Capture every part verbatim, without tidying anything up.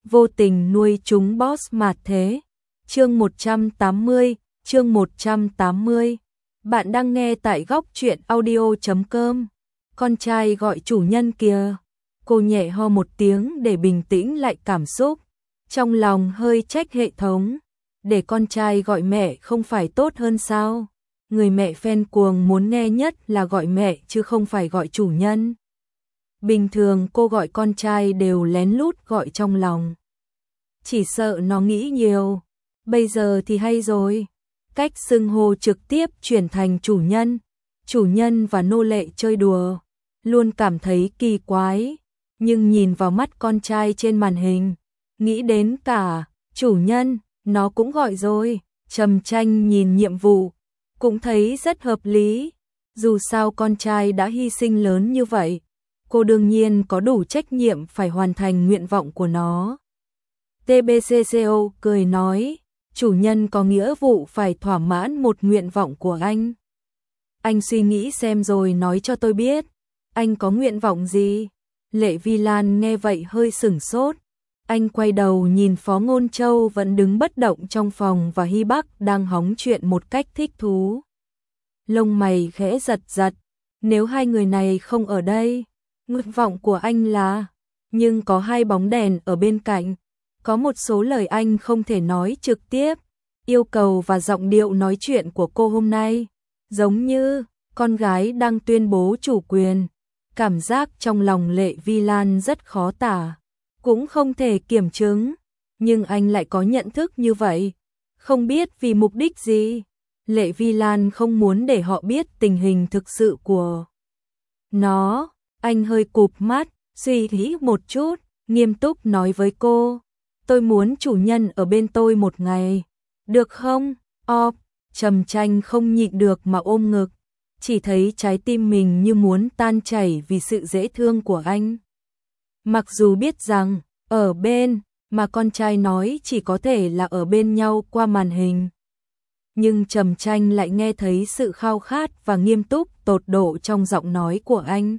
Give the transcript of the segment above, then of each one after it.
vô tình nuôi chúng boss mà thế. Chương một trăm tám mươi, chương một trăm tám mươi. Bạn đang nghe tại góc truyện audio chấm com. Con trai gọi chủ nhân kìa. Cô nhẹ ho một tiếng để bình tĩnh lại cảm xúc. Trong lòng hơi trách hệ thống. Để con trai gọi mẹ không phải tốt hơn sao? Người mẹ fan cuồng muốn nghe nhất là gọi mẹ chứ không phải gọi chủ nhân. Bình thường cô gọi con trai đều lén lút gọi trong lòng. Chỉ sợ nó nghĩ nhiều. Bây giờ thì hay rồi. Cách xưng hô trực tiếp chuyển thành chủ nhân. Chủ nhân và nô lệ chơi đùa. Luôn cảm thấy kỳ quái. Nhưng nhìn vào mắt con trai trên màn hình. Nghĩ đến cả chủ nhân, nó cũng gọi rồi. Trầm Tranh nhìn nhiệm vụ. Cũng thấy rất hợp lý. Dù sao con trai đã hy sinh lớn như vậy. Cô đương nhiên có đủ trách nhiệm phải hoàn thành nguyện vọng của nó. tê bê xê xê o cười nói, chủ nhân có nghĩa vụ phải thỏa mãn một nguyện vọng của anh. Anh suy nghĩ xem rồi nói cho tôi biết, anh có nguyện vọng gì? Lệ Vi Lan nghe vậy hơi sửng sốt. Anh quay đầu nhìn Phó Ngôn Châu vẫn đứng bất động trong phòng và Hy Bắc đang hóng chuyện một cách thích thú. Lông mày khẽ giật giật, nếu hai người này không ở đây, nguyện vọng của anh là, nhưng có hai bóng đèn ở bên cạnh, có một số lời anh không thể nói trực tiếp, yêu cầu và giọng điệu nói chuyện của cô hôm nay, giống như con gái đang tuyên bố chủ quyền. Cảm giác trong lòng Lệ Vi Lan rất khó tả, cũng không thể kiểm chứng, nhưng anh lại có nhận thức như vậy, không biết vì mục đích gì. Lệ Vi Lan không muốn để họ biết tình hình thực sự của nó. Anh hơi cụp mắt, suy nghĩ một chút, nghiêm túc nói với cô, tôi muốn chủ nhân ở bên tôi một ngày, được không? Op, Trầm Tranh không nhịn được mà ôm ngực, chỉ thấy trái tim mình như muốn tan chảy vì sự dễ thương của anh. Mặc dù biết rằng, ở bên, mà con trai nói chỉ có thể là ở bên nhau qua màn hình. Nhưng Trầm Tranh lại nghe thấy sự khao khát và nghiêm túc tột độ trong giọng nói của anh.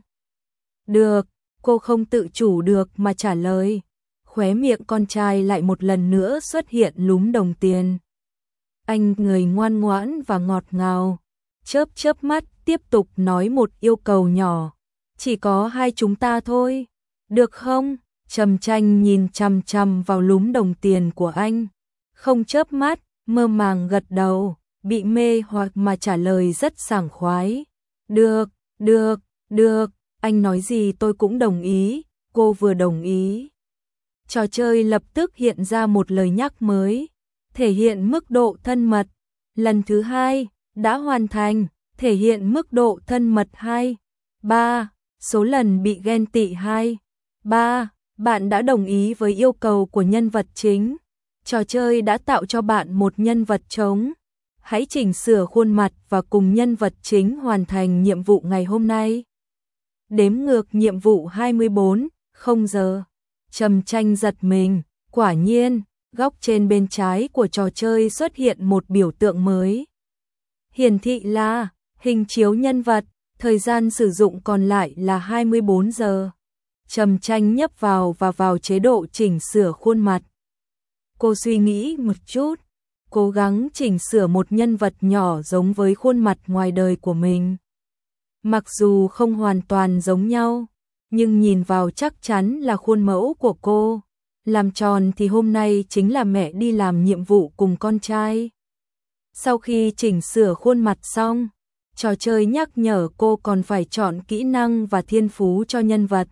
Được, cô không tự chủ được mà trả lời. Khóe miệng con trai lại một lần nữa xuất hiện lúm đồng tiền. Anh người ngoan ngoãn và ngọt ngào, chớp chớp mắt tiếp tục nói một yêu cầu nhỏ. Chỉ có hai chúng ta thôi, được không? Trầm Tranh nhìn chằm chằm vào lúm đồng tiền của anh, không chớp mắt, mơ màng gật đầu, bị mê hoặc mà trả lời rất sảng khoái. Được, được, được, anh nói gì tôi cũng đồng ý, cô vừa đồng ý. Trò chơi lập tức hiện ra một lời nhắc mới, thể hiện mức độ thân mật. Lần thứ hai, đã hoàn thành, thể hiện mức độ thân mật hai. ba. Số lần bị ghen tị hai. ba. Bạn đã đồng ý với yêu cầu của nhân vật chính. Trò chơi đã tạo cho bạn một nhân vật trống. Hãy chỉnh sửa khuôn mặt và cùng nhân vật chính hoàn thành nhiệm vụ ngày hôm nay. Đếm ngược nhiệm vụ hai mươi bốn, không giờ. Trầm Tranh giật mình, quả nhiên, góc trên bên trái của trò chơi xuất hiện một biểu tượng mới. Hiển thị là hình chiếu nhân vật, thời gian sử dụng còn lại là hai mươi bốn giờ. Trầm Tranh nhấp vào và vào chế độ chỉnh sửa khuôn mặt. Cô suy nghĩ một chút, cố gắng chỉnh sửa một nhân vật nhỏ giống với khuôn mặt ngoài đời của mình. Mặc dù không hoàn toàn giống nhau, nhưng nhìn vào chắc chắn là khuôn mẫu của cô. Làm tròn thì hôm nay chính là mẹ đi làm nhiệm vụ cùng con trai. Sau khi chỉnh sửa khuôn mặt xong, trò chơi nhắc nhở cô còn phải chọn kỹ năng và thiên phú cho nhân vật.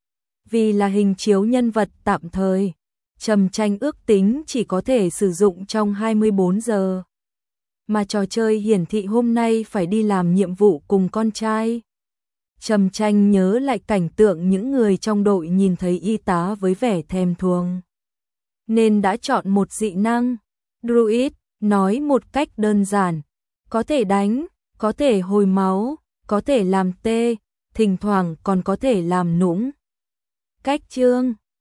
Vì là hình chiếu nhân vật tạm thời, Trầm Tranh ước tính chỉ có thể sử dụng trong hai mươi bốn giờ. Mà trò chơi hiển thị hôm nay phải đi làm nhiệm vụ cùng con trai. Trầm Tranh nhớ lại cảnh tượng những người trong đội nhìn thấy y tá với vẻ thèm thuồng. Nên đã chọn một dị năng. Druid, nói một cách đơn giản. Có thể đánh, có thể hồi máu, có thể làm tê, thỉnh thoảng còn có thể làm nũng. Cách chương